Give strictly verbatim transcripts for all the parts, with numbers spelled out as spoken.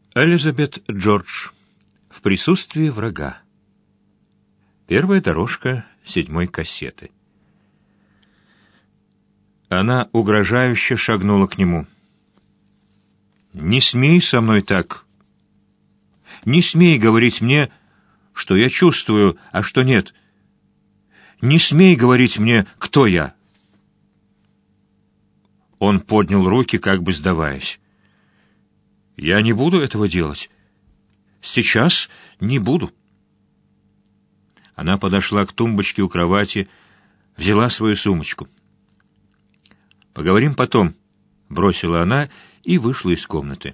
Элизабет Джордж. В присутствии врага. Первая дорожка седьмой кассеты. Она угрожающе шагнула к нему. «Не смей со мной так. Не смей говорить мне, что я чувствую, а что нет. Не смей говорить мне, кто я». Он поднял руки, как бы сдаваясь. «Я не буду этого делать. Сейчас не буду». Она подошла к тумбочке у кровати, взяла свою сумочку. «Поговорим потом», — бросила она и вышла из комнаты.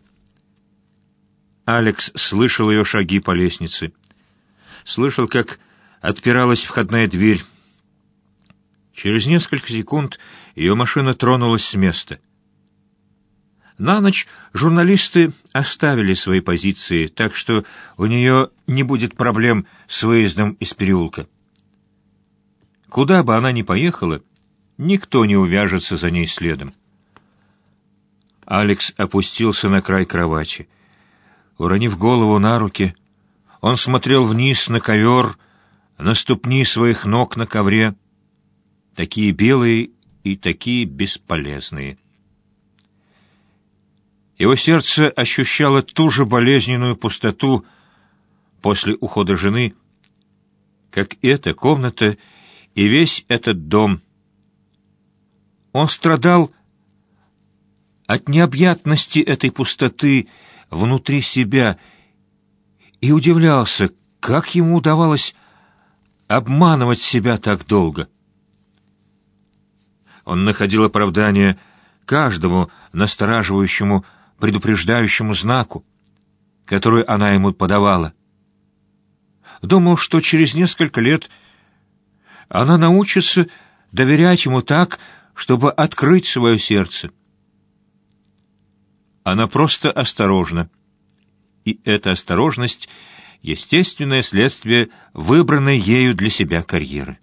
Алекс слышал ее шаги по лестнице. Слышал, как отпиралась входная дверь. Через несколько секунд ее машина тронулась с места. На ночь журналисты оставили свои позиции, так что у нее не будет проблем с выездом из переулка. Куда бы она ни поехала, никто не увяжется за ней следом. Алекс опустился на край кровати. Уронив голову на руки, он смотрел вниз на ковер, на ступни своих ног на ковре, такие белые и такие бесполезные. Его сердце ощущало ту же болезненную пустоту после ухода жены, как эта комната и весь этот дом. Он страдал от необъятности этой пустоты внутри себя и удивлялся, как ему удавалось обманывать себя так долго. Он находил оправдание каждому настораживающему, предупреждающему знаку, который она ему подавала. Думал, что через несколько лет она научится доверять ему так, чтобы открыть свое сердце. Она просто осторожна, и эта осторожность — естественное следствие выбранной ею для себя карьеры.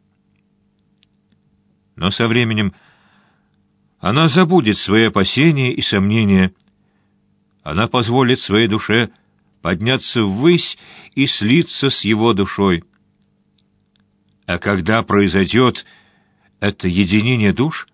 Но со временем она забудет свои опасения и сомнения. Она позволит своей душе подняться ввысь и слиться с его душой. А когда произойдет это единение душ,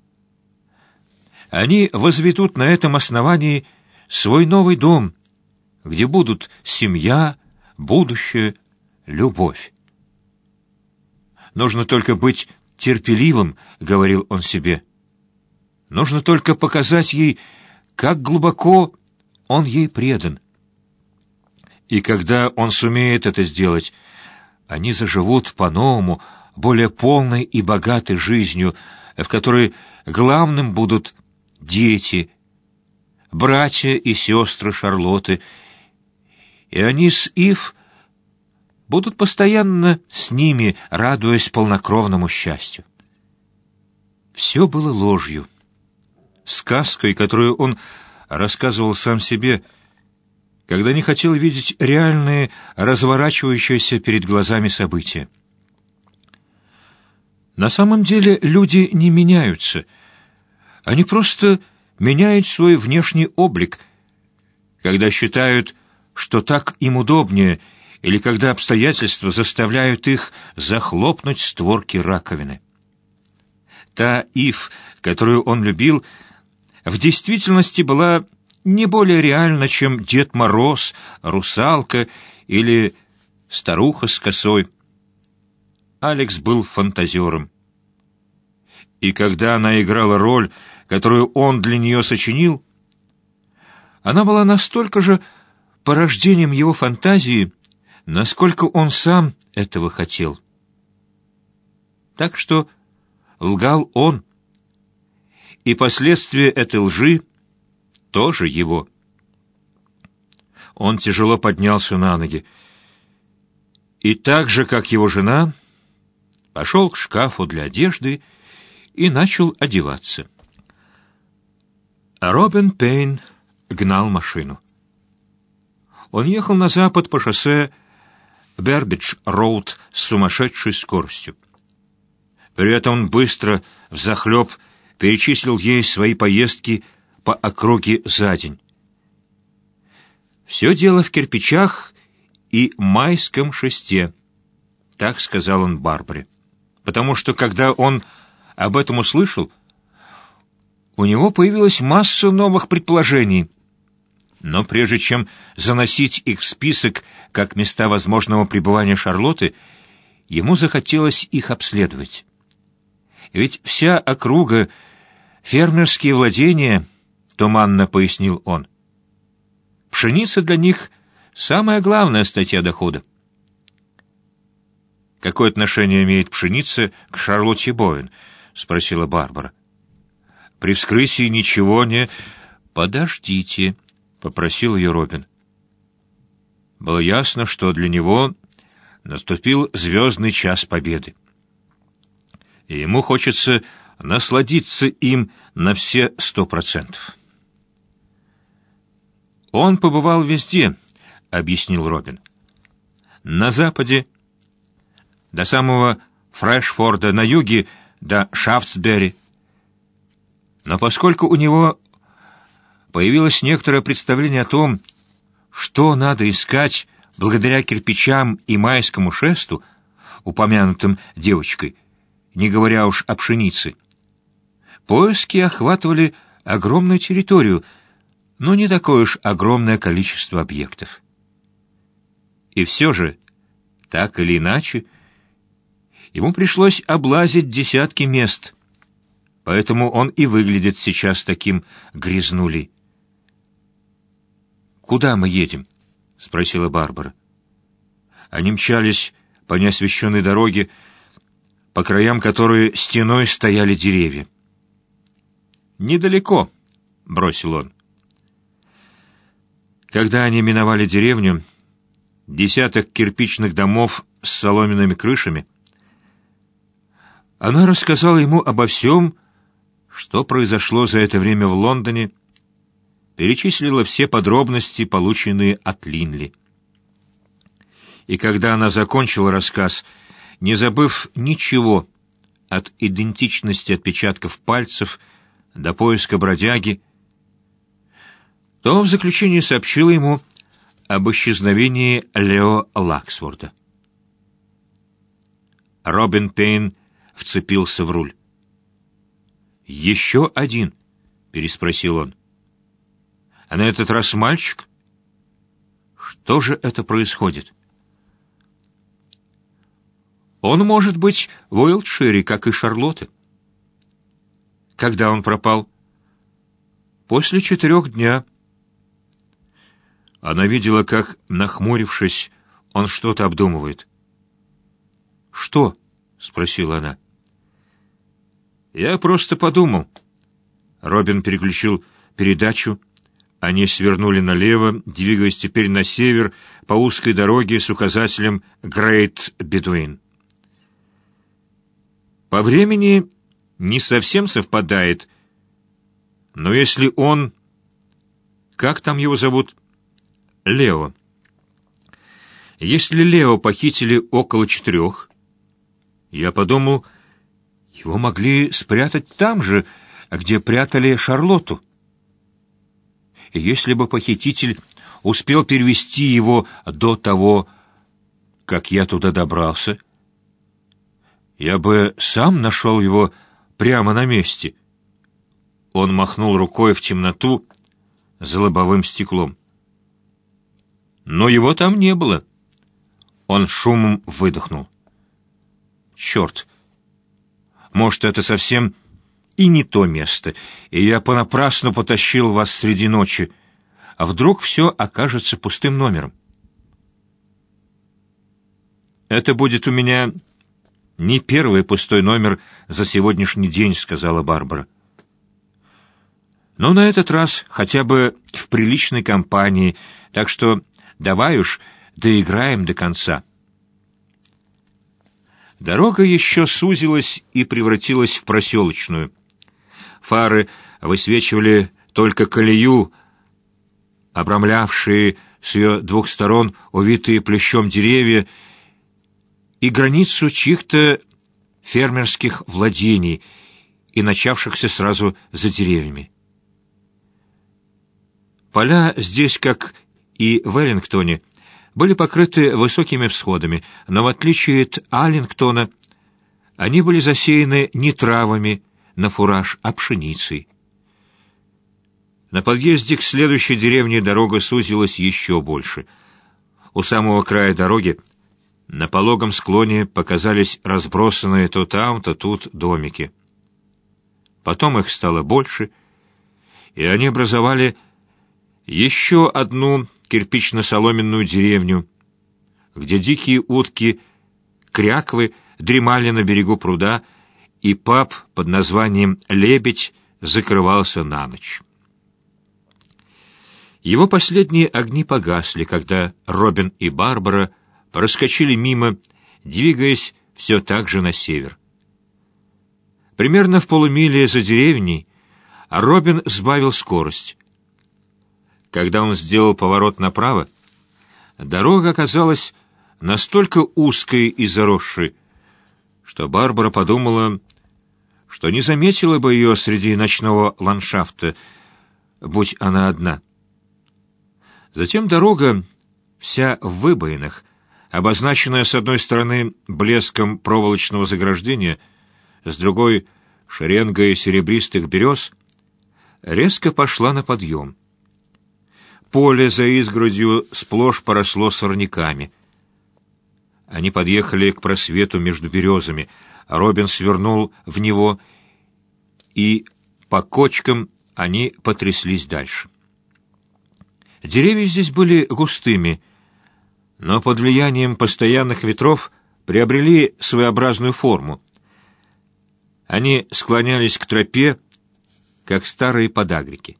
они возведут на этом основании свой новый дом, где будут семья, будущее, любовь. «Нужно только быть терпеливым», — говорил он себе. «Нужно только показать ей, как глубоко он ей предан. И когда он сумеет это сделать, они заживут по-новому, более полной и богатой жизнью, в которой главным будут дети, братья и сестры Шарлотты, и они с Ив будут постоянно с ними, радуясь полнокровному счастью». Все было ложью, сказкой, которую он рассказывал сам себе, когда не хотел видеть реальные, разворачивающиеся перед глазами события. На самом деле люди не меняются, они просто меняют свой внешний облик, когда считают, что так им удобнее, или когда обстоятельства заставляют их захлопнуть створки раковины. Та Ив, которую он любил, в действительности была не более реальна, чем Дед Мороз, русалка или старуха с косой. Алекс был фантазером. И когда она играла роль, которую он для нее сочинил, она была настолько же порождением его фантазии, насколько он сам этого хотел. Так что лгал он, и последствия этой лжи тоже его. Он тяжело поднялся на ноги и так же, как его жена, пошел к шкафу для одежды и начал одеваться. А Робин Пейн гнал машину. Он ехал на запад по шоссе Бербидж-Роуд с сумасшедшей скоростью. При этом он быстро, взахлеб, перечислил ей свои поездки по округе за день. «Все дело в кирпичах и майском шесте», — так сказал он Барбаре. Потому что, когда он об этом услышал, у него появилась масса новых предположений. Но прежде чем заносить их в список как места возможного пребывания Шарлотты, ему захотелось их обследовать. Ведь вся округа — фермерские владения, — туманно пояснил он. Пшеница для них — самая главная статья дохода. «Какое отношение имеет пшеница к Шарлотте Боуэн?» — спросила Барбара. «При вскрытии ничего не...» «Подождите», — попросил ее Робин. Было ясно, что для него наступил звездный час победы. И ему хочется насладиться им на все сто процентов. «Он побывал везде», — объяснил Робин. «На западе, до самого Фрешфорда, на юге, до Шафтсбери. Но поскольку у него появилось некоторое представление о том, что надо искать благодаря кирпичам и майскому шесту, упомянутым девочкой, не говоря уж о пшенице, поиски охватывали огромную территорию, но не такое уж огромное количество объектов. И все же, так или иначе, ему пришлось облазить десятки мест, поэтому он и выглядит сейчас таким грязнулей. «Куда мы едем?» — спросила Барбара. Они мчались по неосвещенной дороге, по краям которой стеной стояли деревья. «Недалеко», — бросил он. Когда они миновали деревню, десяток кирпичных домов с соломенными крышами, она рассказала ему обо всем, что произошло за это время в Лондоне, перечислила все подробности, полученные от Линли. И когда она закончила рассказ, не забыв ничего от идентичности отпечатков пальцев до поиска бродяги, то в заключение сообщила ему об исчезновении Лео Лаксворда. Робин Пейн вцепился в руль. «Еще один?» — переспросил он. «А на этот раз мальчик? Что же это происходит?» «Он может быть в Уилтшире, как и Шарлотта». «Когда он пропал?» «После четырех дня». Она видела, как, нахмурившись, он что-то обдумывает. «Что?» — спросила она. «Я просто подумал». Робин переключил передачу. Они свернули налево, двигаясь теперь на север по узкой дороге с указателем «Грейт Бедуин». По времени не совсем совпадает, но если он... Как там его зовут? Лео. Если Лео похитили около четырех, я подумал, его могли спрятать там же, где прятали Шарлотту. И если бы похититель успел перевести его до того, как я туда добрался, я бы сам нашел его прямо на месте. Он махнул рукой в темноту за лобовым стеклом. Но его там не было. Он шумом выдохнул. Черт! Может, это совсем и не то место, и я понапрасну потащил вас среди ночи, а вдруг все окажется пустым номером. Это будет у меня не первый пустой номер за сегодняшний день, сказала Барбара. Но на этот раз хотя бы в приличной компании, так что давай уж доиграем до конца. Дорога еще сузилась и превратилась в проселочную. Фары высвечивали только колею, обрамлявшие с ее двух сторон увитые плющом деревья, и границу чьих-то фермерских владений и начавшихся сразу за деревьями. Поля здесь, как и Веллингтоне были покрыты высокими всходами, но в отличие от Аллингтона, они были засеяны не травами на фураж, а пшеницей. На подъезде к следующей деревне дорога сузилась еще больше. У самого края дороги на пологом склоне показались разбросанные то там, то тут домики. Потом их стало больше, и они образовали еще одну кирпично-соломенную деревню, где дикие утки, кряквы дремали на берегу пруда, и паб под названием «Лебедь» закрывался на ночь. Его последние огни погасли, когда Робин и Барбара проскочили мимо, двигаясь все так же на север. Примерно в полумиле за деревней Робин сбавил скорость. Когда он сделал поворот направо, дорога оказалась настолько узкой и заросшей, что Барбара подумала, что не заметила бы ее среди ночного ландшафта, будь она одна. Затем дорога, вся в выбоинах, обозначенная с одной стороны блеском проволочного заграждения, с другой — шеренгой серебристых берез, резко пошла на подъем. Поле за изгородью сплошь поросло сорняками. Они подъехали к просвету между березами. Робин свернул в него, и по кочкам они потряслись дальше. Деревья здесь были густыми, но под влиянием постоянных ветров приобрели своеобразную форму. Они склонялись к тропе, как старые подагрики.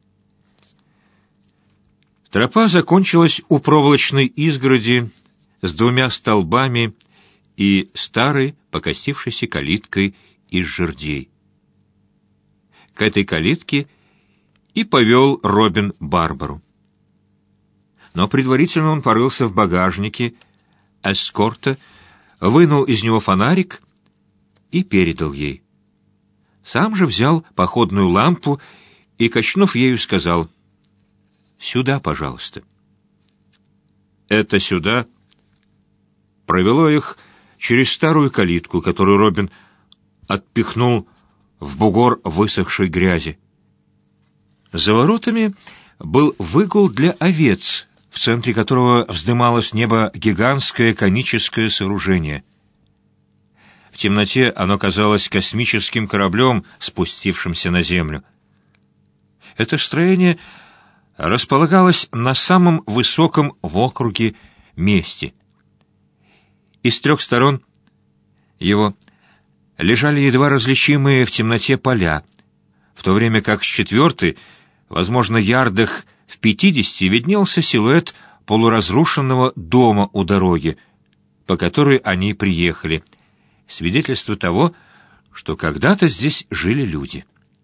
Тропа закончилась у проволочной изгороди с двумя столбами и старой покосившейся калиткой из жердей. К этой калитке и повел Робин Барбару. Но предварительно он порылся в багажнике эскорта, вынул из него фонарик и передал ей. Сам же взял походную лампу и, качнув ею, сказал: «Сюда, пожалуйста». Это «сюда» провело их через старую калитку, которую Робин отпихнул в бугор высохшей грязи. За воротами был выгул для овец, в центре которого вздымалось небо гигантское коническое сооружение. В темноте оно казалось космическим кораблем, спустившимся на землю. Это строение располагалось на самом высоком в округе месте. И с трех сторон его лежали едва различимые в темноте поля, в то время как с четвертой, возможно, ярдах в пятидесяти, виднелся силуэт полуразрушенного дома у дороги, по которой они приехали, свидетельство того, что когда-то здесь жили люди.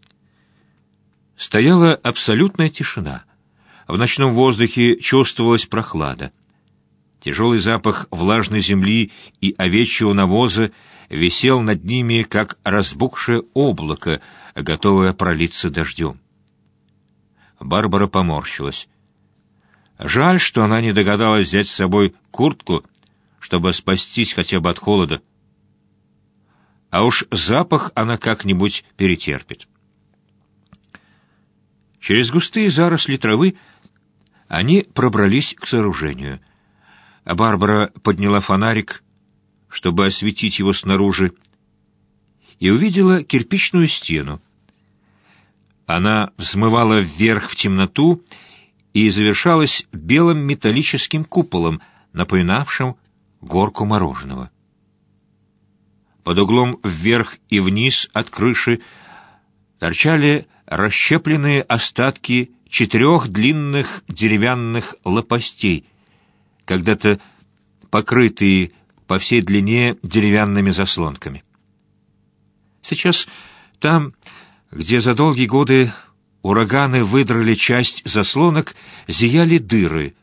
Стояла абсолютная тишина. В ночном воздухе чувствовалась прохлада. Тяжелый запах влажной земли и овечьего навоза висел над ними, как разбухшее облако, готовое пролиться дождем. Барбара поморщилась. Жаль, что она не догадалась взять с собой куртку, чтобы спастись хотя бы от холода. А уж запах она как-нибудь перетерпит. Через густые заросли травы они пробрались к сооружению. Барбара подняла фонарик, чтобы осветить его снаружи, и увидела кирпичную стену. Она взмывала вверх в темноту и завершалась белым металлическим куполом, напоминавшим горку мороженого. Под углом вверх и вниз от крыши торчали расщепленные остатки четырех длинных деревянных лопастей, когда-то покрытые по всей длине деревянными заслонками. Сейчас там, где за долгие годы ураганы выдрали часть заслонок, зияли дыры.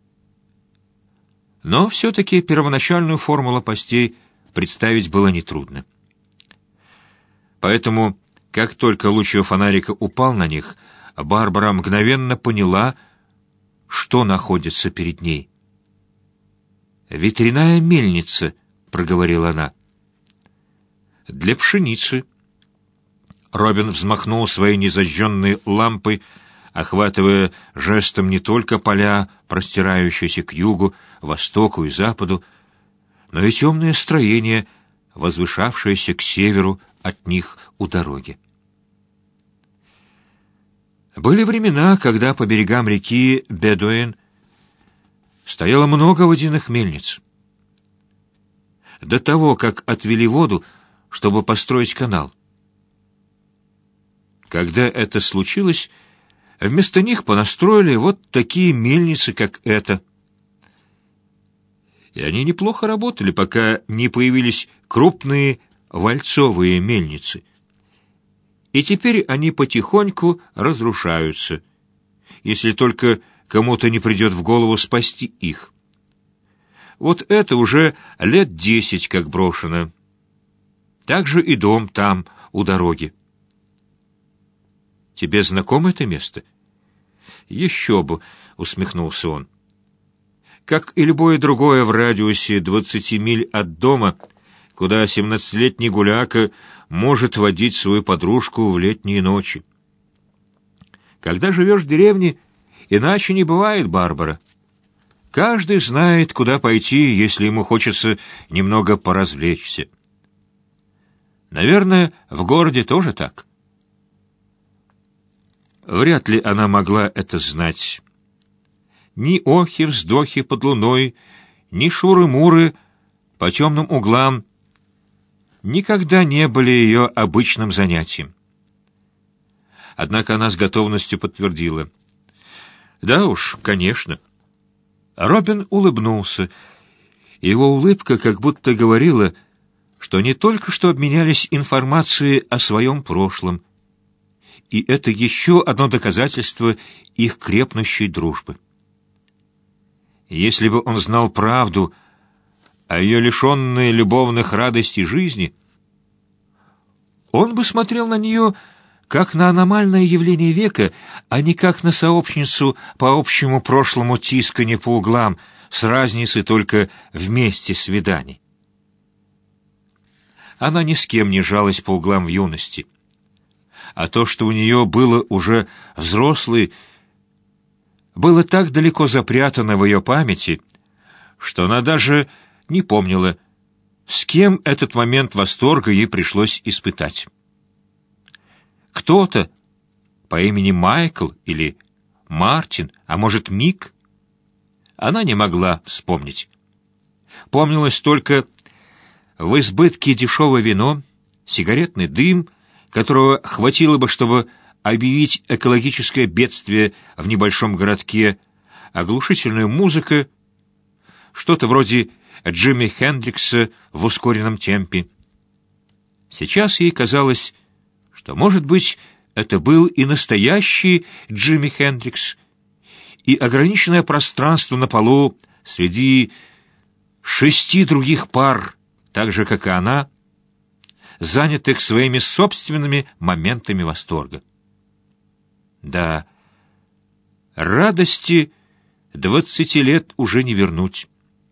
Но все-таки первоначальную форму лопастей представить было нетрудно. Поэтому, как только луч ее фонарика упал на них, Барбара мгновенно поняла, что находится перед ней. «Ветряная мельница», — проговорила она. «Для пшеницы». Робин взмахнул своей незажженной лампой, охватывая жестом не только поля, простирающиеся к югу, востоку и западу, но и темное строение, возвышавшееся к северу от них у дороги. Были времена, когда по берегам реки Бедуэн стояло много водяных мельниц. До того, как отвели воду, чтобы построить канал. Когда это случилось, вместо них понастроили вот такие мельницы, как эта. И они неплохо работали, пока не появились крупные вальцовые мельницы. И теперь они потихоньку разрушаются, если только кому-то не придет в голову спасти их. Вот это уже лет десять как брошено. Так же и дом там, у дороги. Тебе знакомо это место? Еще бы, усмехнулся он. Как и любое другое в радиусе двадцати миль от дома, куда семнадцатилетний гуляка может водить свою подружку в летние ночи. Когда живешь в деревне, иначе не бывает, Барбара. Каждый знает, куда пойти, если ему хочется немного поразвлечься. Наверное, в городе тоже так. Вряд ли она могла это знать. Ни охи-вздохи под луной, ни шуры-муры по темным углам никогда не были ее обычным занятием. Однако она с готовностью подтвердила. «Да уж, конечно». Робин улыбнулся. Его улыбка как будто говорила, что они только что обменялись информацией о своем прошлом, и это еще одно доказательство их крепнущей дружбы. Если бы он знал правду о ее лишенной любовных радостей жизни, он бы смотрел на нее как на аномальное явление века, а не как на сообщницу по общему прошлому тисканье по углам, с разницей только в месте свиданий. Она ни с кем не жалась по углам в юности, а то, что у нее было уже взрослый, было так далеко запрятано в ее памяти, что она даже не помнила, с кем этот момент восторга ей пришлось испытать. Кто-то по имени Майкл или Мартин, а может Мик, она не могла вспомнить. Помнилось только в избытке дешевое вино, сигаретный дым, которого хватило бы, чтобы объявить экологическое бедствие в небольшом городке, оглушительная музыка, что-то вроде Джимми Хендрикса в ускоренном темпе. Сейчас ей казалось, что, может быть, это был и настоящий Джимми Хендрикс, и ограниченное пространство на полу среди шести других пар, так же, как и она, занятых своими собственными моментами восторга. Да, радости двадцати лет уже не вернуть.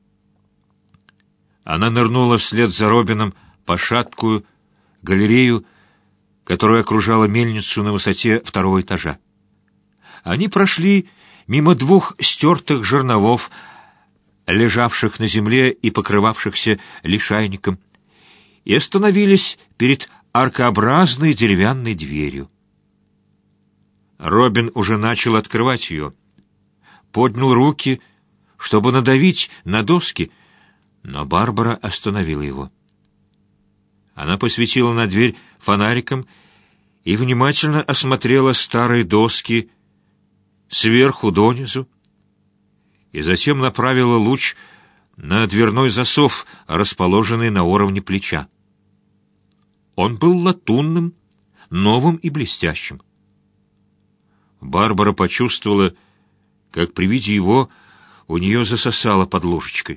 Она нырнула вслед за Робином по шаткую галерею, которая окружала мельницу на высоте второго этажа. Они прошли мимо двух стертых жерновов, лежавших на земле и покрывавшихся лишайником, и остановились перед аркообразной деревянной дверью. Робин уже начал открывать ее. Поднял руки, чтобы надавить на доски, но Барбара остановила его. Она посветила на дверь фонариком и внимательно осмотрела старые доски сверху донизу, и затем направила луч на дверной засов, расположенный на уровне плеча. Он был латунным, новым и блестящим. Барбара почувствовала, как при виде его у нее засосало под ложечкой.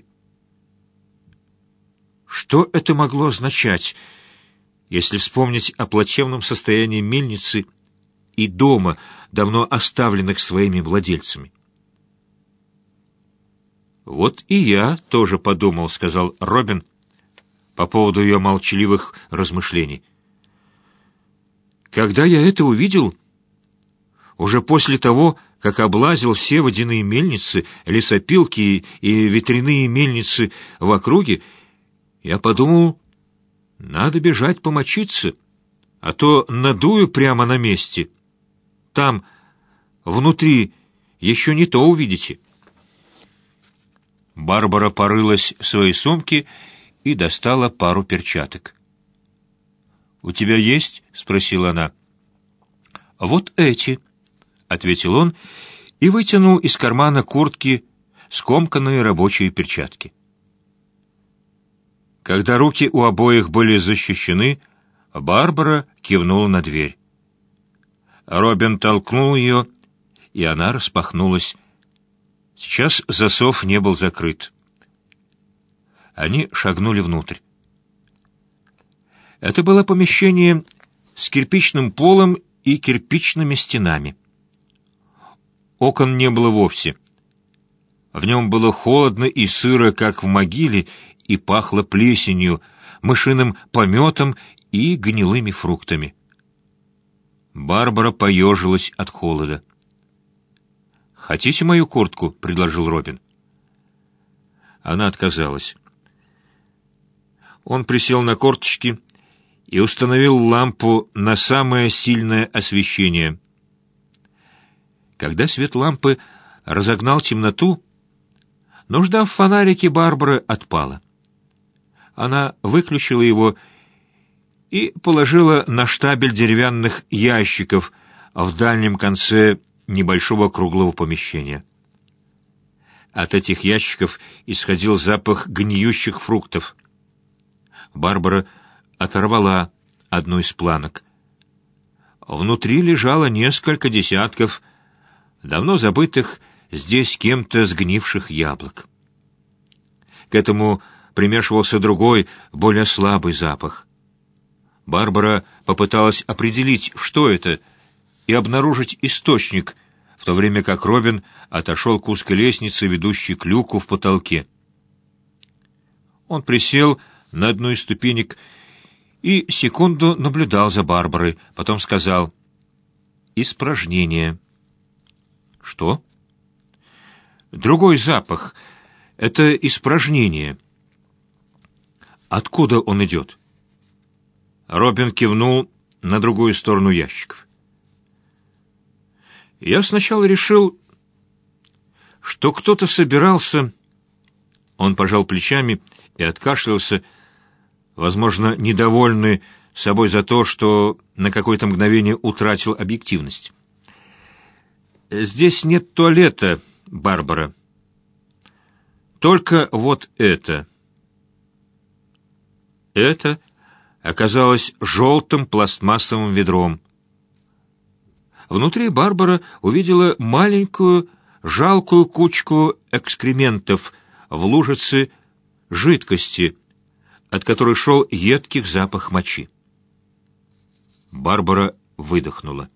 Что это могло означать, если вспомнить о плачевном состоянии мельницы и дома, давно оставленных своими владельцами? «Вот и я тоже подумал», — сказал Робин по поводу ее молчаливых размышлений. «Когда я это увидел, уже после того, как облазил все водяные мельницы, лесопилки и ветряные мельницы в округе, я подумал, надо бежать помочиться, а то надую прямо на месте. Там, внутри, еще не то увидите». Барбара порылась в своей сумке и достала пару перчаток. «У тебя есть?» — спросила она. «Вот эти», — ответил он и вытянул из кармана куртки скомканные рабочие перчатки. Когда руки у обоих были защищены, Барбара кивнула на дверь. Робин толкнул ее, и она распахнулась. Сейчас засов не был закрыт. Они шагнули внутрь. Это было помещение с кирпичным полом и кирпичными стенами. Окон не было вовсе. В нем было холодно и сыро, как в могиле, и пахло плесенью, мышиным пометом и гнилыми фруктами. Барбара поежилась от холода. «Хотите мою куртку?» — предложил Робин. Она отказалась. Он присел на корточки и установил лампу на самое сильное освещение. Когда свет лампы разогнал темноту, нужда в фонарике Барбары отпала. Она выключила его и положила на штабель деревянных ящиков в дальнем конце небольшого круглого помещения. От этих ящиков исходил запах гниющих фруктов. Барбара оторвала одну из планок. Внутри лежало несколько десятков давно забытых здесь кем-то сгнивших яблок. К этому примешивался другой, более слабый запах. Барбара попыталась определить, что это, и обнаружить источник, в то время как Робин отошел к узкой лестнице, ведущей к люку в потолке. Он присел на одну из ступенек и секунду наблюдал за Барбарой, потом сказал: «Испражнение». «Что?» «Другой запах. Это испражнение». «Откуда он идет?» Робин кивнул на другую сторону ящиков. «Я сначала решил, что кто-то собирался...» Он пожал плечами и откашлялся, возможно, недовольный собой за то, что на какое-то мгновение утратил объективность. «Здесь нет туалета, Барбара. Только вот это». Это оказалось желтым пластмассовым ведром. Внутри Барбара увидела маленькую, жалкую кучку экскрементов в лужице жидкости, от которой шел едкий запах мочи. Барбара выдохнула.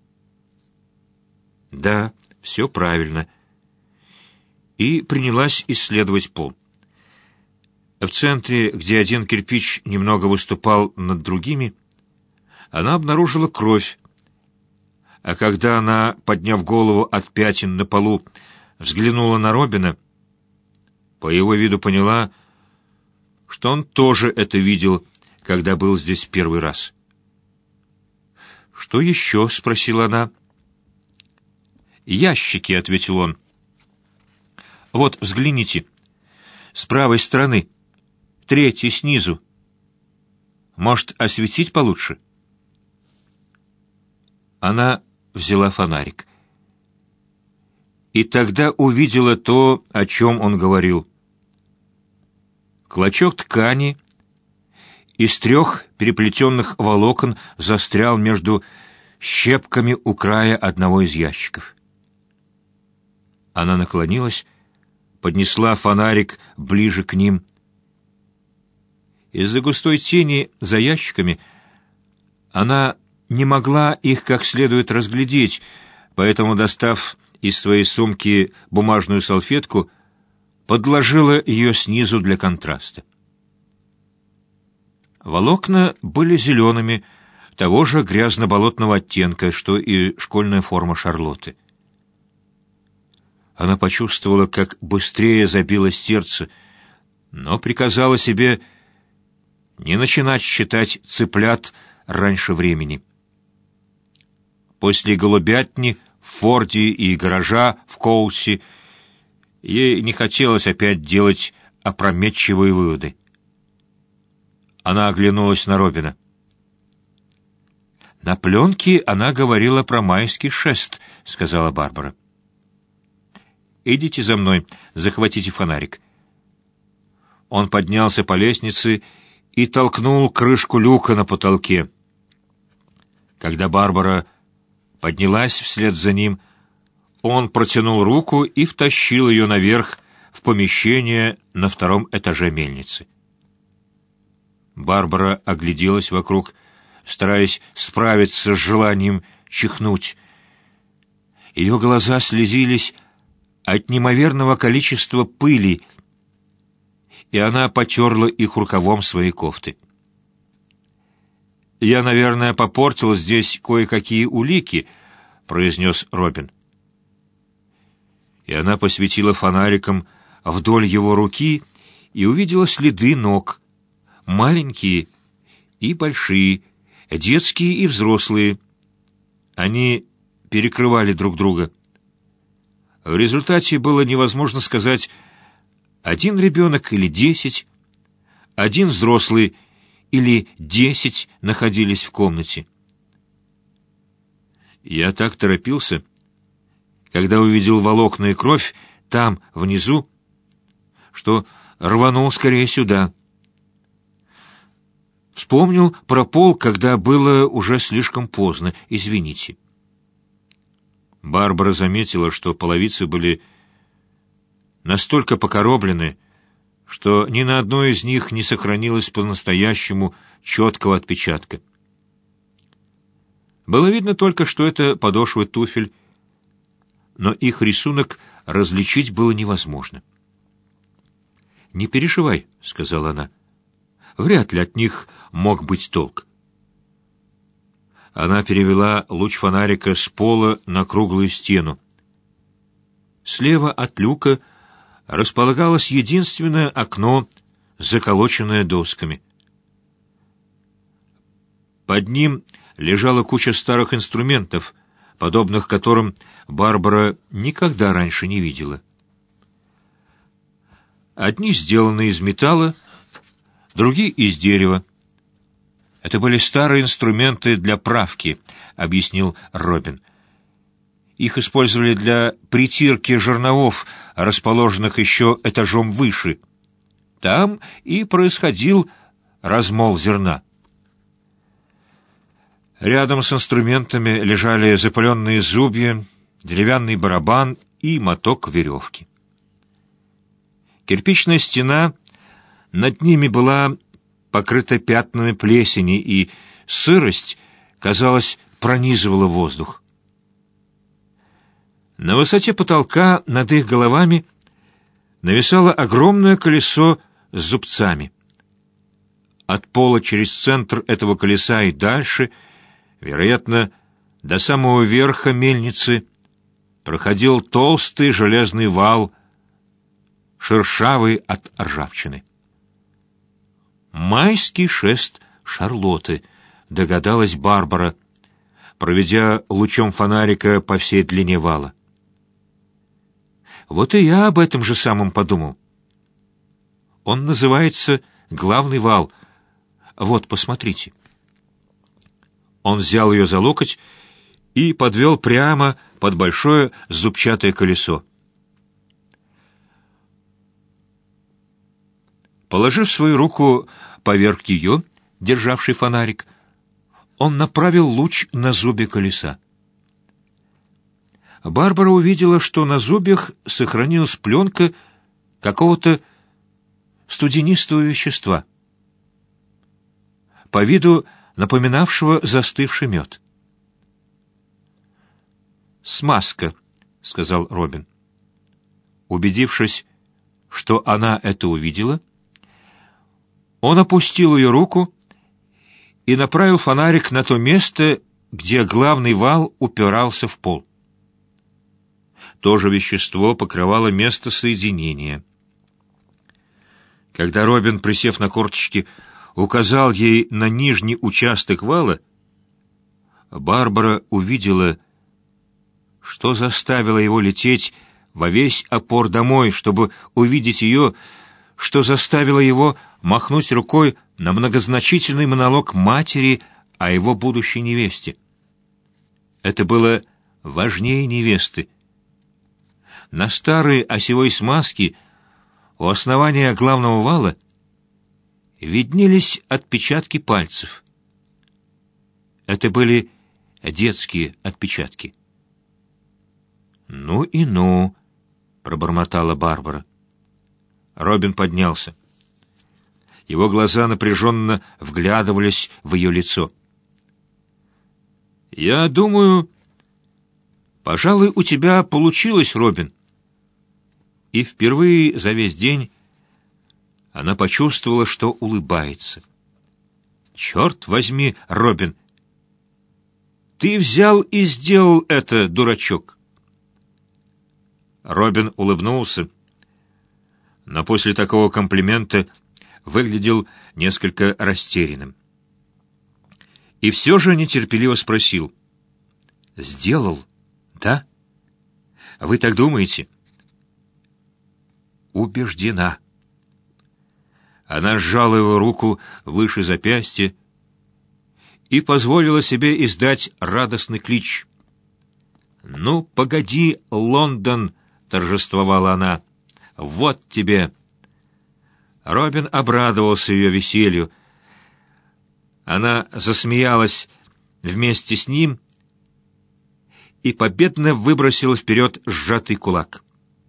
«Да, все правильно», и принялась исследовать пол. В центре, где один кирпич немного выступал над другими, она обнаружила кровь, а когда она, подняв голову от пятен на полу, взглянула на Робина, по его виду поняла, что он тоже это видел, когда был здесь первый раз. «Что еще?» — спросила она. «Ящики», — ответил он. «Вот, взгляните. С правой стороны. Третий снизу. Может, осветить получше?» Она взяла фонарик. И тогда увидела то, о чем он говорил. Клочок ткани из трех переплетенных волокон застрял между щепками у края одного из ящиков. Она наклонилась, поднесла фонарик ближе к ним. Из-за густой тени за ящиками она не могла их как следует разглядеть, поэтому, достав из своей сумки бумажную салфетку, подложила ее снизу для контраста. Волокна были зелеными, того же грязно-болотного оттенка, что и школьная форма Шарлотты. Она почувствовала, как быстрее забилось сердце, но приказала себе не начинать считать цыплят раньше времени. После голубятни в Форде и гаража в Коутсе ей не хотелось опять делать опрометчивые выводы. Она оглянулась на Робина. «На пленке она говорила про майский шест», — сказала Барбара. «Идите за мной, захватите фонарик». Он поднялся по лестнице и толкнул крышку люка на потолке. Когда Барбара поднялась вслед за ним, он протянул руку и втащил ее наверх в помещение на втором этаже мельницы. Барбара огляделась вокруг, стараясь справиться с желанием чихнуть. Ее глаза слезились от неимоверного количества пыли, и она потерла их рукавом своей кофты. «Я, наверное, попортил здесь кое-какие улики», — произнес Робин. И она посветила фонариком вдоль его руки и увидела следы ног, маленькие и большие, детские и взрослые. Они перекрывали друг друга. В результате было невозможно сказать, один ребенок или десять, один взрослый или десять находились в комнате. Я так торопился, когда увидел волокна и кровь там, внизу, что рванул скорее сюда. Вспомнил про пол, когда было уже слишком поздно, извините. Барбара заметила, что половицы были настолько покороблены, что ни на одной из них не сохранилось по-настоящему четкого отпечатка. Было видно только, что это подошвы туфель, но их рисунок различить было невозможно. «Не переживай», — сказала она, — «вряд ли от них мог быть толк». Она перевела луч фонарика с пола на круглую стену. Слева от люка располагалось единственное окно, заколоченное досками. Под ним лежала куча старых инструментов, подобных которым Барбара никогда раньше не видела. Одни сделаны из металла, другие — из дерева. «Это были старые инструменты для правки», — объяснил Робин. «Их использовали для притирки жерновов, расположенных еще этажом выше. Там и происходил размол зерна». Рядом с инструментами лежали запыленные зубья, деревянный барабан и моток веревки. Кирпичная стена над ними была покрыта пятнами плесени, и сырость, казалось, пронизывала воздух. На высоте потолка над их головами нависало огромное колесо с зубцами. От пола через центр этого колеса и дальше, вероятно, до самого верха мельницы, проходил толстый железный вал, шершавый от ржавчины. «Майский шест Шарлотты», — догадалась Барбара, проведя лучом фонарика по всей длине вала. «Вот и я об этом же самом подумал. Он называется «Главный вал». Вот, посмотрите». Он взял ее за локоть и подвел прямо под большое зубчатое колесо. Положив свою руку поверх ее, державший фонарик, он направил луч на зубья колеса. Барбара увидела, что на зубьях сохранилась пленка какого-то студенистого вещества, по виду напоминавшего застывший мед. «Смазка», — сказал Робин. Убедившись, что она это увидела, он опустил ее руку и направил фонарик на то место, где главный вал упирался в пол. То же вещество покрывало место соединения. Когда Робин, присев на корточки, указал ей на нижний участок вала, Барбара увидела, что заставило его лететь во весь опор домой, чтобы увидеть ее, что заставило его махнуть рукой на многозначительный монолог матери о его будущей невесте. Это было важнее невесты. На старой осевой смазке у основания главного вала виднелись отпечатки пальцев. Это были детские отпечатки. «Ну и ну», — пробормотала Барбара. Робин поднялся. Его глаза напряженно вглядывались в ее лицо. «Я думаю, пожалуй, у тебя получилось, Робин». И впервые за весь день она почувствовала, что улыбается. «Черт возьми, Робин! Ты взял и сделал это, дурачок!» Робин улыбнулся, но после такого комплимента выглядел несколько растерянным. И все же нетерпеливо спросил: «Сделал, да? Вы так думаете?» «Убеждена». Она сжала его руку выше запястья и позволила себе издать радостный клич. «Ну, погоди, Лондон!» — торжествовала она. «Вот тебе!» Робин обрадовался ее веселью. Она засмеялась вместе с ним и победно выбросила вперед сжатый кулак.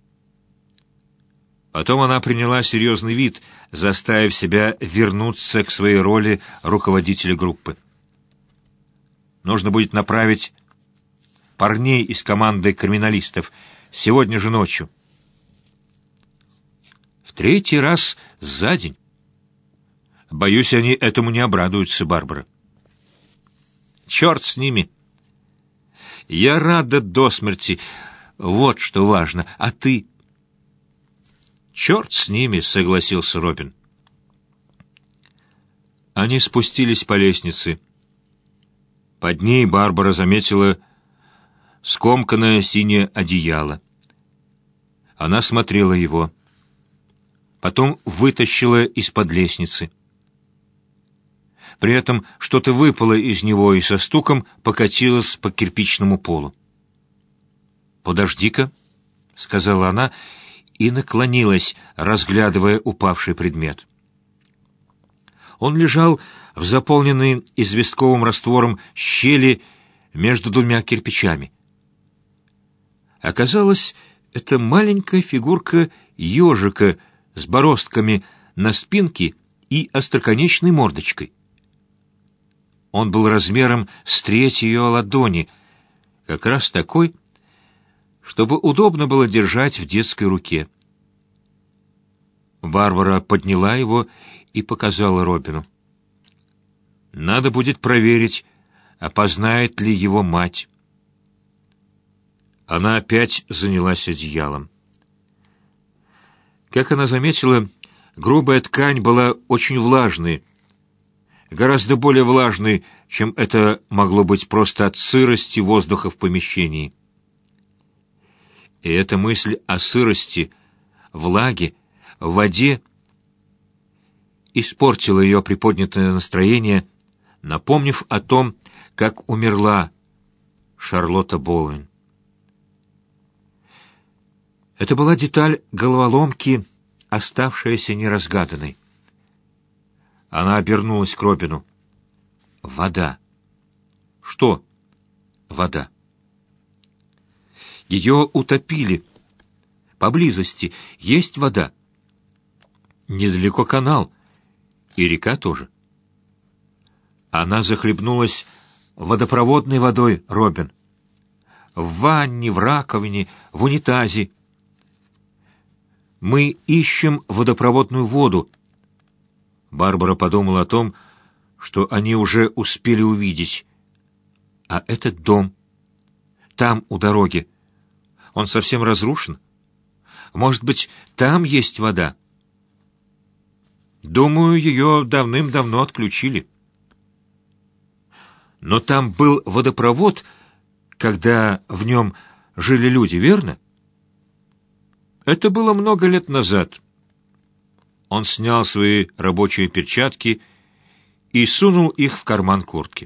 Потом она приняла серьезный вид, заставив себя вернуться к своей роли руководителя группы. Нужно будет направить парней из команды криминалистов сегодня же ночью. В третий раз за день. Боюсь, они этому не обрадуются, Барбара. Черт с ними. Я рада до смерти. Вот что важно. А ты? Черт с ними, согласился Робин. Они спустились по лестнице. Под ней Барбара заметила скомканное синее одеяло. Она смотрела его. Потом вытащила из-под лестницы. При этом что-то выпало из него и со стуком покатилось по кирпичному полу. «Подожди-ка», — сказала она и наклонилась, разглядывая упавший предмет. Он лежал в заполненной известковым раствором щели между двумя кирпичами. Оказалось, это маленькая фигурка ежика с бороздками на спинке и остроконечной мордочкой. Он был размером с треть ее ладони, как раз такой, чтобы удобно было держать в детской руке. Барбара подняла его и показала Робину. Надо будет проверить, опознает ли его мать. Она опять занялась одеялом. Как она заметила, грубая ткань была очень влажной, гораздо более влажной, чем это могло быть просто от сырости воздуха в помещении. И эта мысль о сырости, влаге, воде испортила ее приподнятое настроение, напомнив о том, как умерла Шарлотта Боуэн. Это была деталь головоломки, оставшаяся неразгаданной. Она обернулась к Робину. Вода. Что? Вода. Ее утопили. Поблизости есть вода. Недалеко канал. И река тоже. Она захлебнулась водопроводной водой, Робин. В ванне, в раковине, в унитазе. Мы ищем водопроводную воду. Барбара подумала о том, что они уже успели увидеть. А этот дом, там, у дороги, он совсем разрушен. Может быть, там есть вода? Думаю, ее давным-давно отключили. Но там был водопровод, когда в нем жили люди, верно? Это было много лет назад. Он снял свои рабочие перчатки и сунул их в карман куртки.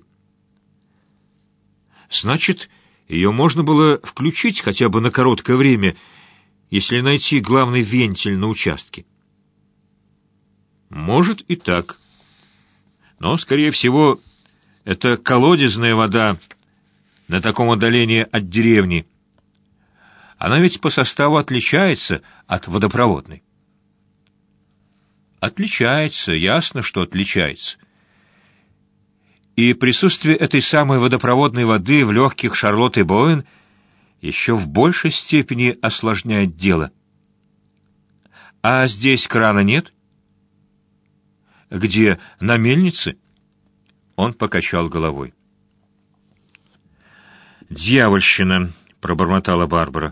Значит, ее можно было включить хотя бы на короткое время, если найти главный вентиль на участке. Может и так. Но, скорее всего, это колодезная вода на таком отдалении от деревни. Она ведь по составу отличается от водопроводной. Отличается, ясно, что отличается. И присутствие этой самой водопроводной воды в легких Шарлотты Боуэн еще в большей степени осложняет дело. А здесь крана нет? Где? На мельнице? Он покачал головой. «Дьявольщина!» — пробормотала Барбара.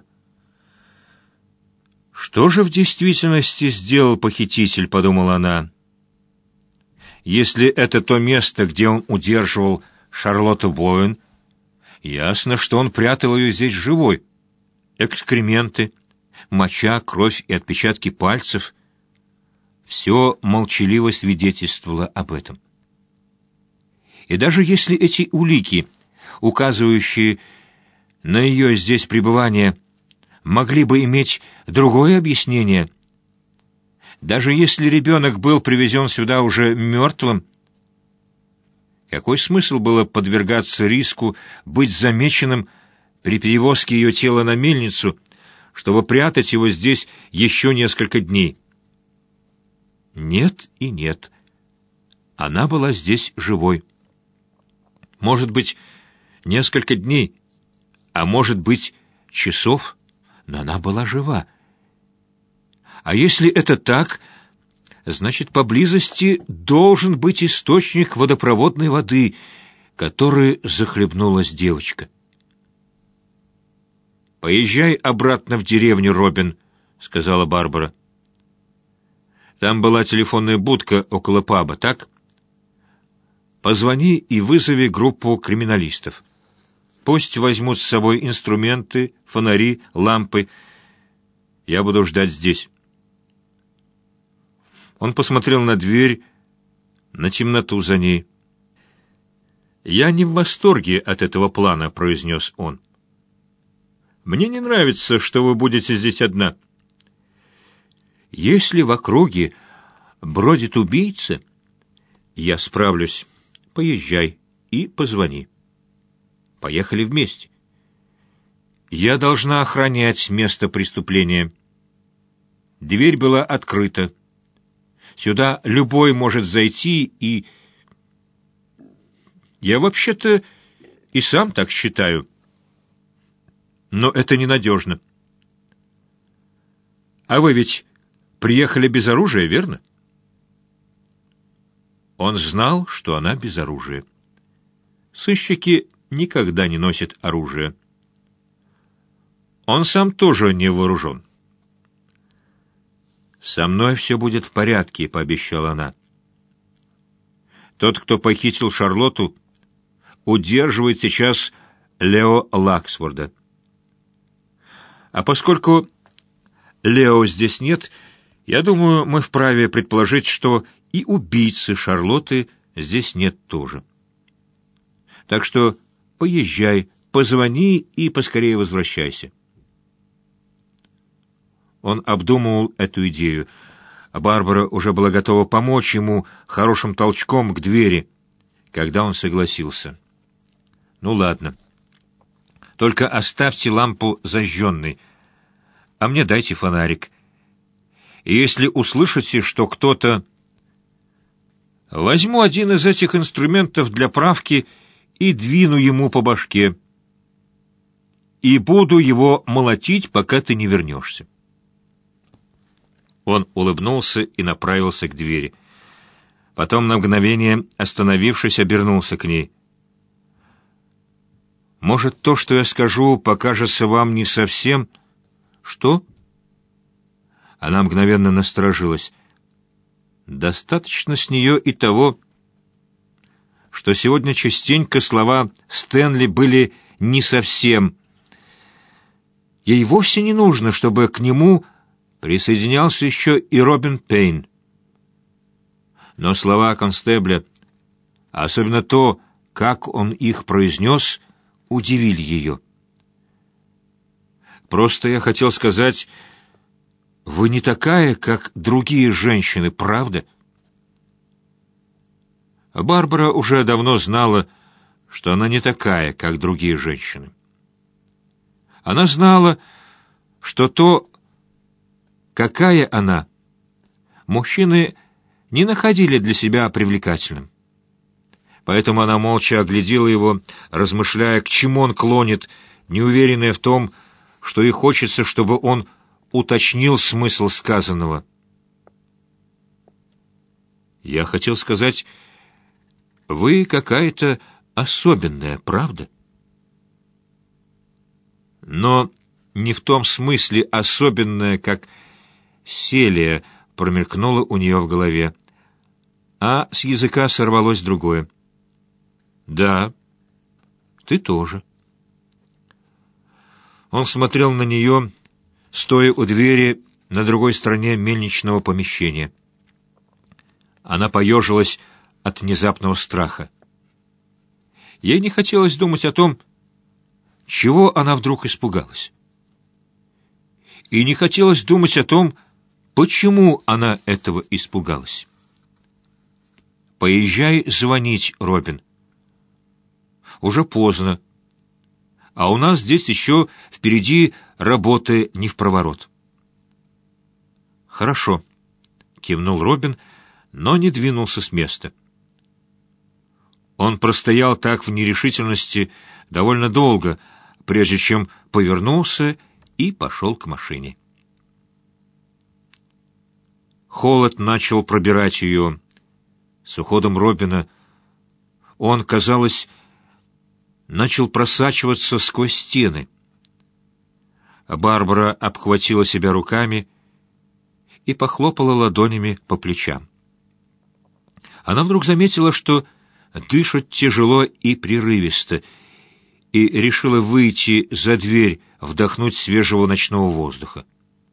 «Что же в действительности сделал похититель?» — подумала она. «Если это то место, где он удерживал Шарлотту Боуэн, ясно, что он прятал ее здесь живой. Экскременты, моча, кровь и отпечатки пальцев — все молчаливо свидетельствовало об этом. И даже если эти улики, указывающие на ее здесь пребывание, могли бы иметь другое объяснение, даже если ребенок был привезен сюда уже мертвым, какой смысл было подвергаться риску быть замеченным при перевозке ее тела на мельницу, чтобы прятать его здесь еще несколько дней? Нет и нет. Она была здесь живой. Может быть, несколько дней, а может быть, часов, но она была жива. А если это так, значит, поблизости должен быть источник водопроводной воды, которой захлебнулась девочка. «Поезжай обратно в деревню, Робин», — сказала Барбара. «Там была телефонная будка около паба, так? Позвони и вызови группу криминалистов. Пусть возьмут с собой инструменты, фонари, лампы. Я буду ждать здесь». Он посмотрел на дверь, на темноту за ней. «Я не в восторге от этого плана», — произнес он. «Мне не нравится, что вы будете здесь одна. Если в округе бродит убийца, я справлюсь. Поезжай и позвони. Поехали вместе. Я должна охранять место преступления. Дверь была открыта. Сюда любой может зайти, и... Я вообще-то и сам так считаю. Но это ненадежно. А вы ведь приехали без оружия, верно?» Он знал, что она без оружия. Сыщики никогда не носят оружие. Он сам тоже не вооружен. «Со мной все будет в порядке», — пообещала она. «Тот, кто похитил Шарлотту, удерживает сейчас Лео Лаксфорда. А поскольку Лео здесь нет, я думаю, мы вправе предположить, что и убийцы Шарлотты здесь нет тоже. Так что поезжай, позвони и поскорее возвращайся». Он обдумывал эту идею. Барбара уже была готова помочь ему хорошим толчком к двери, когда он согласился. «Ну ладно. Только оставьте лампу зажженной, а мне дайте фонарик. И если услышите, что кто-то... Возьму один из этих инструментов для правки и двину ему по башке. И буду его молотить, пока ты не вернешься». Он улыбнулся и направился к двери. Потом на мгновение, остановившись, обернулся к ней. «Может, то, что я скажу, покажется вам не совсем...» «Что?» Она мгновенно насторожилась. «Достаточно с нее и того, что сегодня частенько слова Стэнли были не совсем. Ей вовсе не нужно, чтобы к нему присоединялся еще и Робин Пейн. Но слова констебля, особенно то, как он их произнес, удивили ее. Просто я хотел сказать, вы не такая, как другие женщины, правда?» Барбара уже давно знала, что она не такая, как другие женщины. Она знала, что то, какая она, мужчины не находили для себя привлекательным. Поэтому она молча оглядела его, размышляя, к чему он клонит, неуверенная в том, что ей хочется, чтобы он уточнил смысл сказанного. «Я хотел сказать, вы какая-то особенная, правда?» «Но не в том смысле особенная, как Селия», промелькнула у нее в голове, а с языка сорвалось другое. «Да, ты тоже». Он смотрел на нее, стоя у двери на другой стороне мельничного помещения. Она поежилась от внезапного страха. Ей не хотелось думать о том, чего она вдруг испугалась. И не хотелось думать о том, почему она этого испугалась. «Поезжай звонить, Робин. Уже поздно, а у нас здесь еще впереди работы не впроворот». «Хорошо», — кивнул Робин, но не двинулся с места. Он простоял так в нерешительности довольно долго, прежде чем повернулся и пошел к машине. Холод начал пробирать ее. С уходом Робина он, казалось, начал просачиваться сквозь стены. Барбара обхватила себя руками и похлопала ладонями по плечам. Она вдруг заметила, что дышит тяжело и прерывисто, и решила выйти за дверь, вдохнуть свежего ночного воздуха.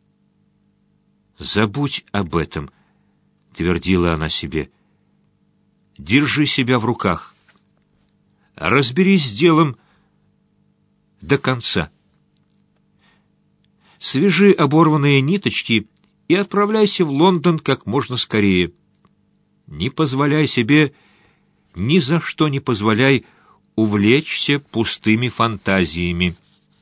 «Забудь об этом», — твердила она себе. «Держи себя в руках. Разберись с делом до конца. Свяжи оборванные ниточки и отправляйся в Лондон как можно скорее. Не позволяй себе, ни за что не позволяй увлечься пустыми фантазиями.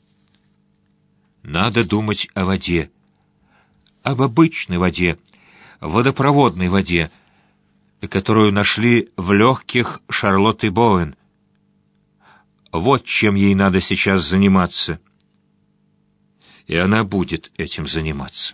Надо думать о воде, об обычной воде, водопроводной воде, которую нашли в легких Шарлотты Боуэн. Вот чем ей надо сейчас заниматься. И она будет этим заниматься.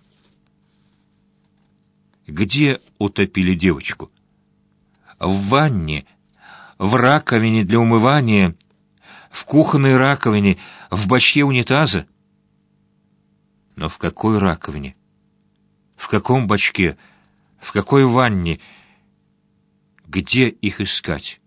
Где утопили девочку? В ванне, в раковине для умывания, в кухонной раковине, в бачке унитаза. Но в какой раковине? В каком бачке? В какой ванне? Где их искать?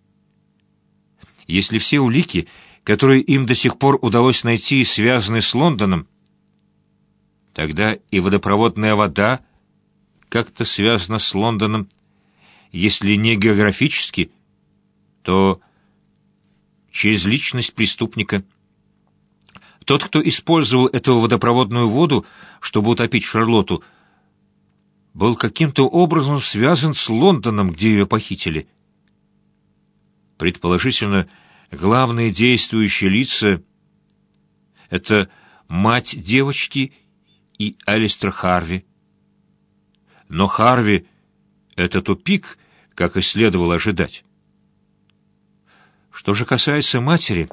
Если все улики, которые им до сих пор удалось найти, связаны с Лондоном, тогда и водопроводная вода как-то связана с Лондоном, если не географически, то через личность преступника. Тот, кто использовал эту водопроводную воду, чтобы утопить Шарлотту, был каким-то образом связан с Лондоном, где ее похитили. Предположительно, главные действующие лица — это мать девочки и Алистер Харви. Но Харви — это тупик, как и следовало ожидать. Что же касается матери,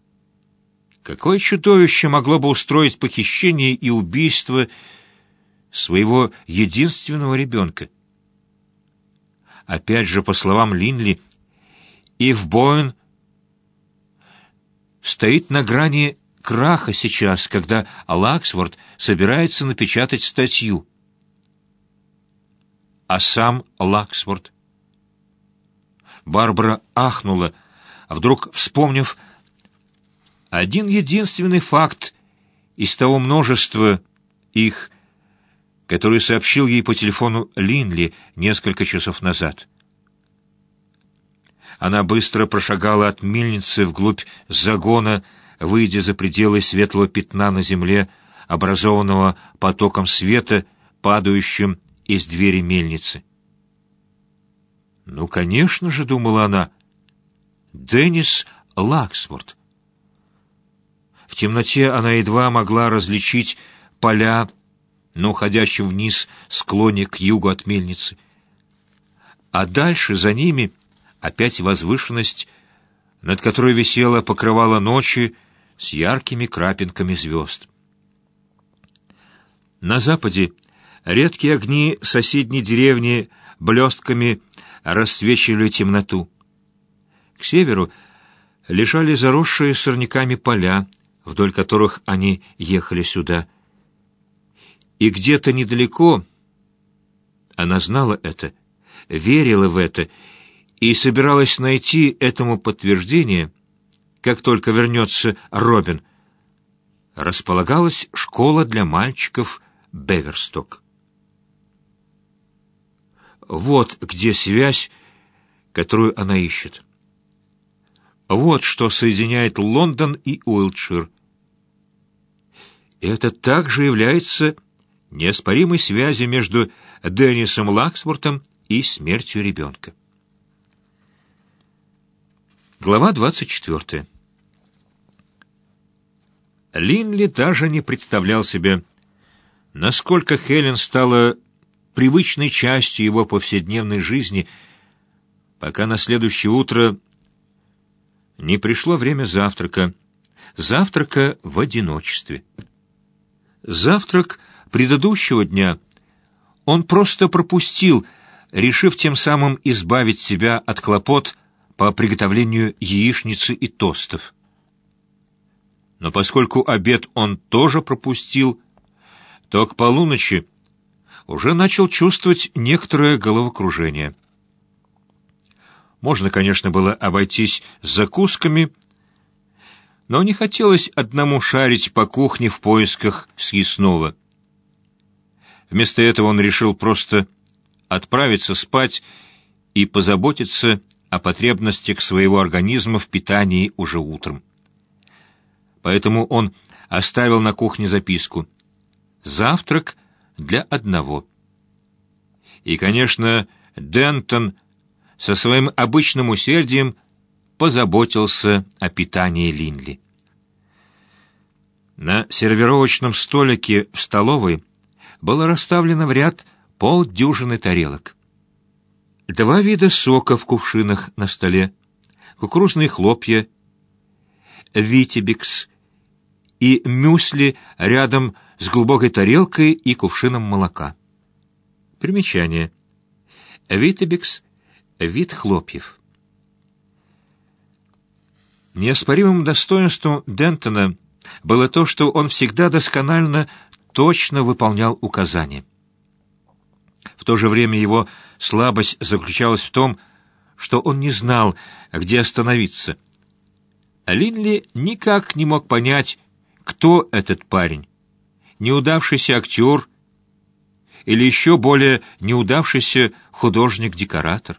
какое чудовище могло бы устроить похищение и убийство своего единственного ребенка. Опять же, по словам Линли, Ив Боуэн стоит на грани краха сейчас, когда Лаксворт собирается напечатать статью. А сам Лаксворт? Барбара ахнула, вдруг вспомнив один единственный факт из того множества их, который сообщил ей по телефону Линли несколько часов назад. Она быстро прошагала от мельницы вглубь загона, выйдя за пределы светлого пятна на земле, образованного потоком света, падающим из двери мельницы. «Ну, конечно же», — думала она, — «Деннис Лаксворт». В темноте она едва могла различить поля на уходящем вниз склоне к югу от мельницы. А дальше, за ними, опять возвышенность, над которой висело покрывало ночи с яркими крапинками звезд. На западе редкие огни соседней деревни блестками расцвечивали темноту. К северу лежали заросшие сорняками поля, вдоль которых они ехали сюда. И где-то недалеко, она знала это, верила в это и собиралась найти этому подтверждение, как только вернется Робин, располагалась школа для мальчиков Беверсток. Вот где связь, которую она ищет. Вот что соединяет Лондон и Уилтшир. И это также является неоспоримой связью между Деннисом Лаксвортом и смертью ребенка. Глава двадцать четвертая. Линли даже не представлял себе, насколько Хелен стала привычной частью его повседневной жизни, пока на следующее утро не пришло время завтрака, завтрака в одиночестве. Завтрак предыдущего дня он просто пропустил, решив тем самым избавить себя от хлопот по приготовлению яичницы и тостов. Но поскольку обед он тоже пропустил, то к полуночи уже начал чувствовать некоторое головокружение. Можно, конечно, было обойтись закусками, но не хотелось одному шарить по кухне в поисках съестного. Вместо этого он решил просто отправиться спать и позаботиться о потребностях своего организма в питании уже утром. Поэтому он оставил на кухне записку: «Завтрак для одного». И, конечно, Дентон со своим обычным усердием позаботился о питании Линли. На сервировочном столике в столовой было расставлено в ряд полдюжины тарелок. Два вида сока в кувшинах на столе, кукурузные хлопья, витибикс и мюсли рядом с глубокой тарелкой и кувшином молока. Примечание. Витибикс — вид хлопьев. Неоспоримым достоинством Дентона было то, что он всегда досконально, точно выполнял указания. В то же время его слабость заключалась в том, что он не знал, где остановиться. Линли никак не мог понять, кто этот парень, неудавшийся актер или еще более неудавшийся художник-декоратор.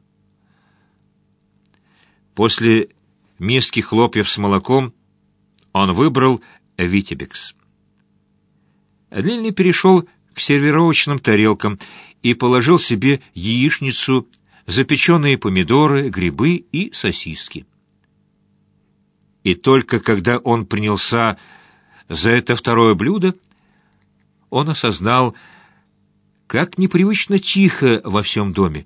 После миски хлопьев с молоком он выбрал витибикс. Линли перешел к сервировочным тарелкам и положил себе яичницу, запеченные помидоры, грибы и сосиски. И только когда он принялся за это второе блюдо, он осознал, как непривычно тихо во всем доме.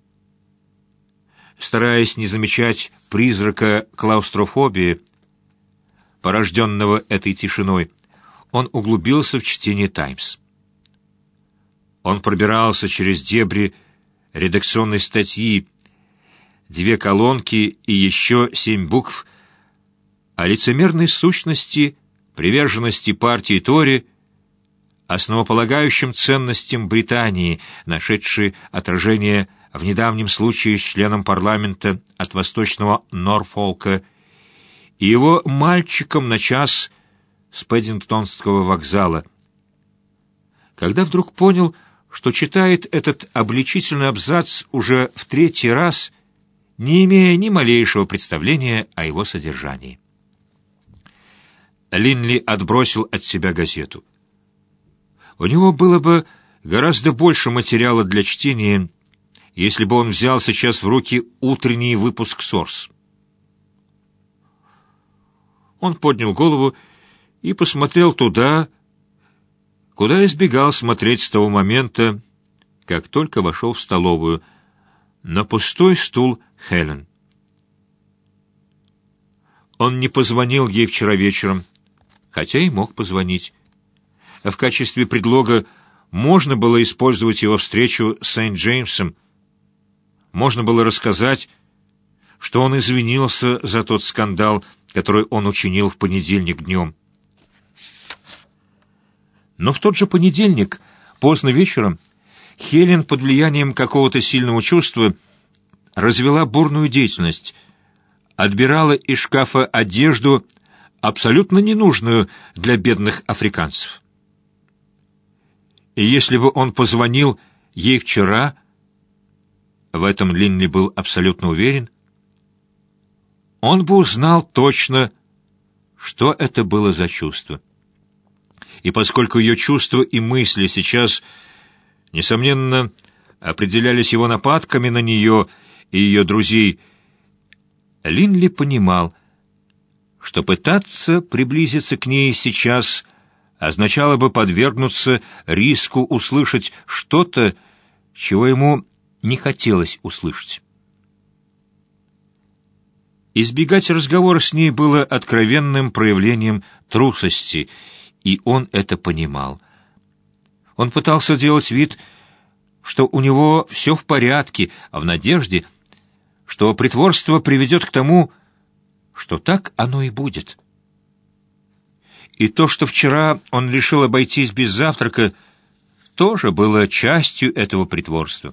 Стараясь не замечать призрака клаустрофобии, порожденного этой тишиной, он углубился в чтение «Таймс». Он пробирался через дебри редакционной статьи, две колонки и еще семь букв о лицемерной сущности, приверженности партии Тори, основополагающим ценностям Британии, нашедшей отражение в недавнем случае с членом парламента от восточного Норфолка и его мальчиком на час с Пэддингтонского вокзала, когда вдруг понял, что читает этот обличительный абзац уже в третий раз, не имея ни малейшего представления о его содержании. Линли отбросил от себя газету. У него было бы гораздо больше материала для чтения, если бы он взял сейчас в руки утренний выпуск «Сорс». Он поднял голову и посмотрел туда, куда избегал смотреть с того момента, как только вошел в столовую, на пустой стул Хелен. Он не позвонил ей вчера вечером, хотя и мог позвонить. В качестве предлога можно было использовать его встречу с Сент-Джеймсом, можно было рассказать, что он извинился за тот скандал, который он учинил в понедельник днем. Но в тот же понедельник, поздно вечером, Хелен под влиянием какого-то сильного чувства развела бурную деятельность, отбирала из шкафа одежду, абсолютно ненужную для бедных африканцев. И если бы он позвонил ей вчера, в этом Линли был абсолютно уверен, он бы узнал точно, что это было за чувство. И поскольку ее чувства и мысли сейчас, несомненно, определялись его нападками на нее и ее друзей, Линли понимал, что пытаться приблизиться к ней сейчас означало бы подвергнуться риску услышать что-то, чего ему не хотелось услышать. Избегать разговора с ней было откровенным проявлением трусости, и он это понимал. Он пытался делать вид, что у него все в порядке, а в надежде, что притворство приведет к тому, что так оно и будет. И то, что вчера он решил обойтись без завтрака, тоже было частью этого притворства.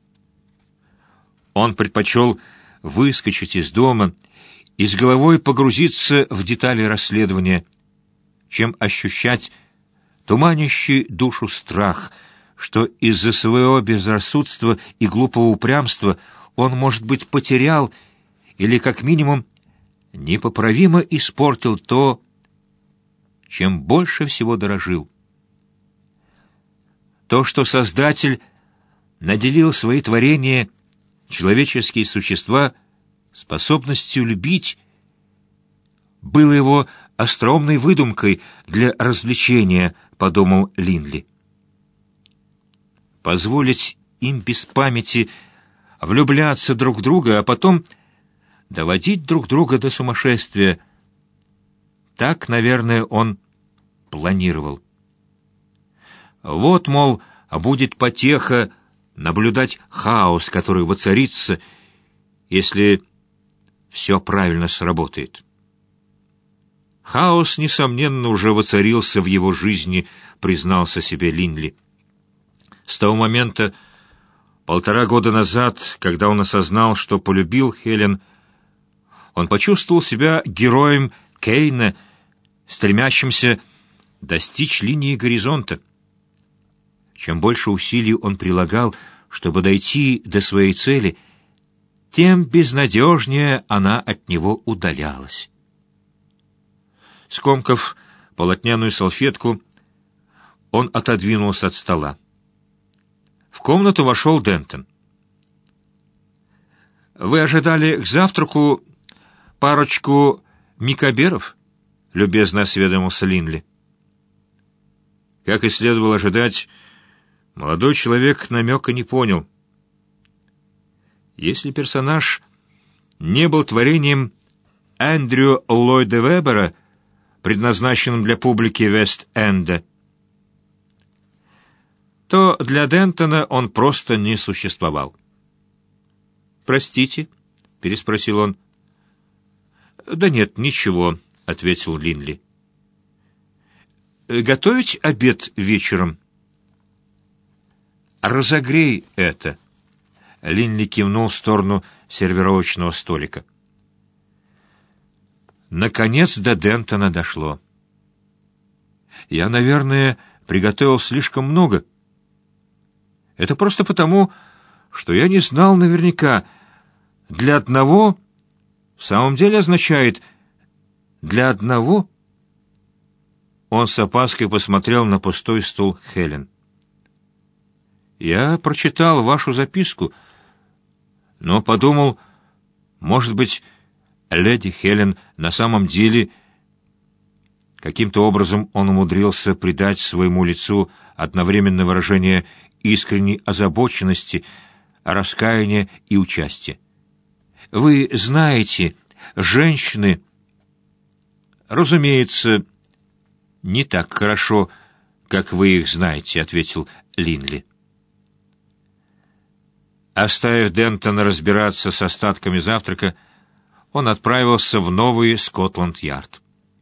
Он предпочел выскочить из дома и с головой погрузиться в детали расследования, чем ощущать туманящий душу страх, что из-за своего безрассудства и глупого упрямства он, может быть, потерял или, как минимум, непоправимо испортил то, чем больше всего дорожил. То, что Создатель наделил свои творения, человеческие существа, способностью любить, было его остроумной выдумкой для развлечения, подумал Линли. Позволить им без памяти влюбляться друг в друга, а потом доводить друг друга до сумасшествия. Так, наверное, он планировал. Вот, мол, будет потеха наблюдать хаос, который воцарится, если все правильно сработает. Хаос, несомненно, уже воцарился в его жизни, признался себе Линли. С того момента, полтора года назад, когда он осознал, что полюбил Хелен, он почувствовал себя героем Кейна, стремящимся достичь линии горизонта. Чем больше усилий он прилагал, чтобы дойти до своей цели, тем безнадежнее она от него удалялась. Скомкав полотняную салфетку, он отодвинулся от стола. В комнату вошел Дентон. «Вы ожидали к завтраку парочку микоберов?» — любезно осведомился Линли. Как и следовало ожидать, молодой человек намека не понял. Если персонаж не был творением Эндрю Ллойда Вебера, предназначенным для публики Вест-Энда, то для Дентона он просто не существовал. «Простите?» — переспросил он. «Да нет, ничего», — ответил Линли. «Готовить обед вечером?» «Разогрей это», — Линли кивнул в сторону сервировочного столика. Наконец до Дентона дошло. «Я, наверное, приготовил слишком много. Это просто потому, что я не знал наверняка. Для одного в самом деле означает «для одного». Он с опаской посмотрел на пустой стул Хелен. «Я прочитал вашу записку, но подумал, может быть, леди Хелен на самом деле...» Каким-то образом он умудрился придать своему лицу одновременно выражение искренней озабоченности, раскаяния и участия. «Вы знаете, женщины, разумеется, не так хорошо, как вы их знаете», — ответил Линли. Оставив Дентона разбираться с остатками завтрака, он отправился в новый Скотланд-Ярд.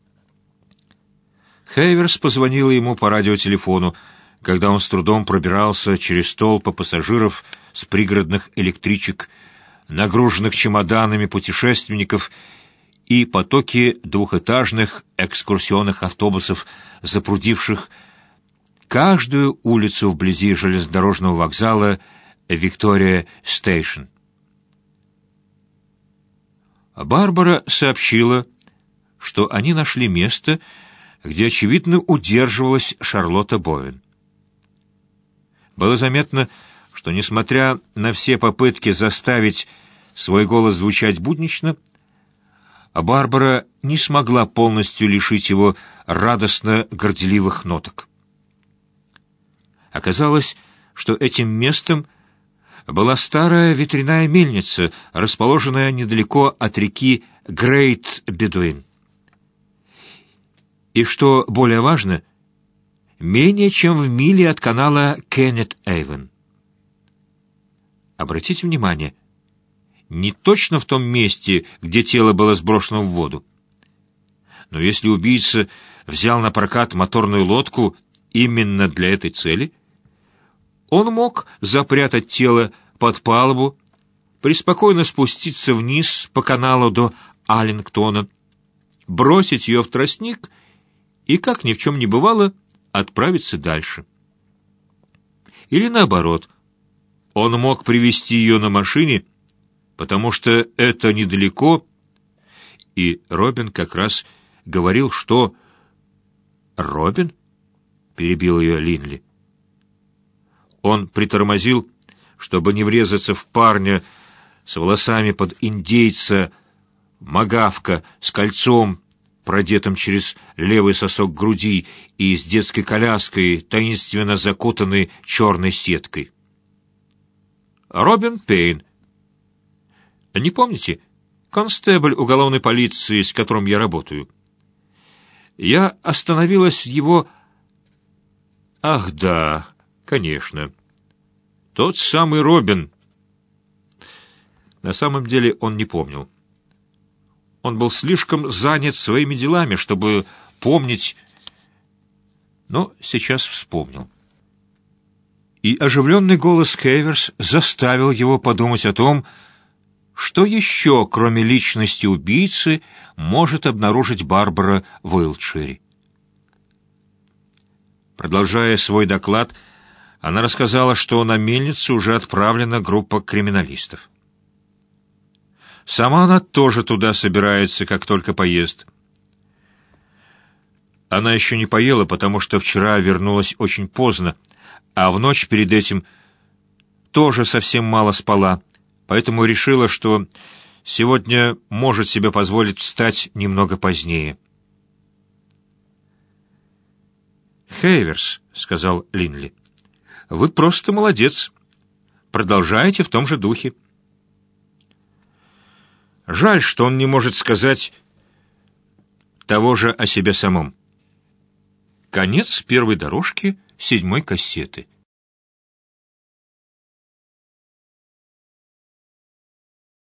Хейверс позвонила ему по радиотелефону, когда он с трудом пробирался через толпы пассажиров с пригородных электричек, нагруженных чемоданами путешественников и потоки двухэтажных экскурсионных автобусов, запрудивших каждую улицу вблизи железнодорожного вокзала Виктория-Стейшн. Барбара сообщила, что они нашли место, где, очевидно, удерживалась Шарлотта Боуэн. Было заметно, что, несмотря на все попытки заставить свой голос звучать буднично, Барбара не смогла полностью лишить его радостно-горделивых ноток. Оказалось, что этим местом была старая ветряная мельница, расположенная недалеко от реки Грейт-Бедуин. И, что более важно, менее чем в миле от канала Кеннет-Эйвен. Обратите внимание, не точно в том месте, где тело было сброшено в воду. Но если убийца взял на прокат моторную лодку именно для этой цели, он мог запрятать тело под палубу, преспокойно спуститься вниз по каналу до Аллингтона, бросить ее в тростник и, как ни в чем не бывало, отправиться дальше. Или наоборот, он мог привезти ее на машине, потому что это недалеко, и Робин как раз говорил, что... «Робин?» — перебил ее Линли. Он притормозил, чтобы не врезаться в парня с волосами под индейца, магавка с кольцом, продетым через левый сосок груди, и с детской коляской, таинственно закутанной черной сеткой. Робин Пейн. Не помните? Констебль уголовной полиции, с которым я работаю. Я остановилась в его... Ах, да, конечно. Тот самый Робин. На самом деле он не помнил. Он был слишком занят своими делами, чтобы помнить, но сейчас вспомнил. И оживленный голос Хейверс заставил его подумать о том, что еще, кроме личности убийцы, может обнаружить Барбара в Уилтшире. Продолжая свой доклад, она рассказала, что на мельницу уже отправлена группа криминалистов. Сама она тоже туда собирается, как только поест. Она еще не поела, потому что вчера вернулась очень поздно, а в ночь перед этим тоже совсем мало спала, поэтому решила, что сегодня может себе позволить встать немного позднее. «Хейверс», — сказал Линли, — «вы просто молодец. Продолжайте в том же духе». Жаль, что он не может сказать того же о себе самом. Конец первой дорожки седьмой кассеты.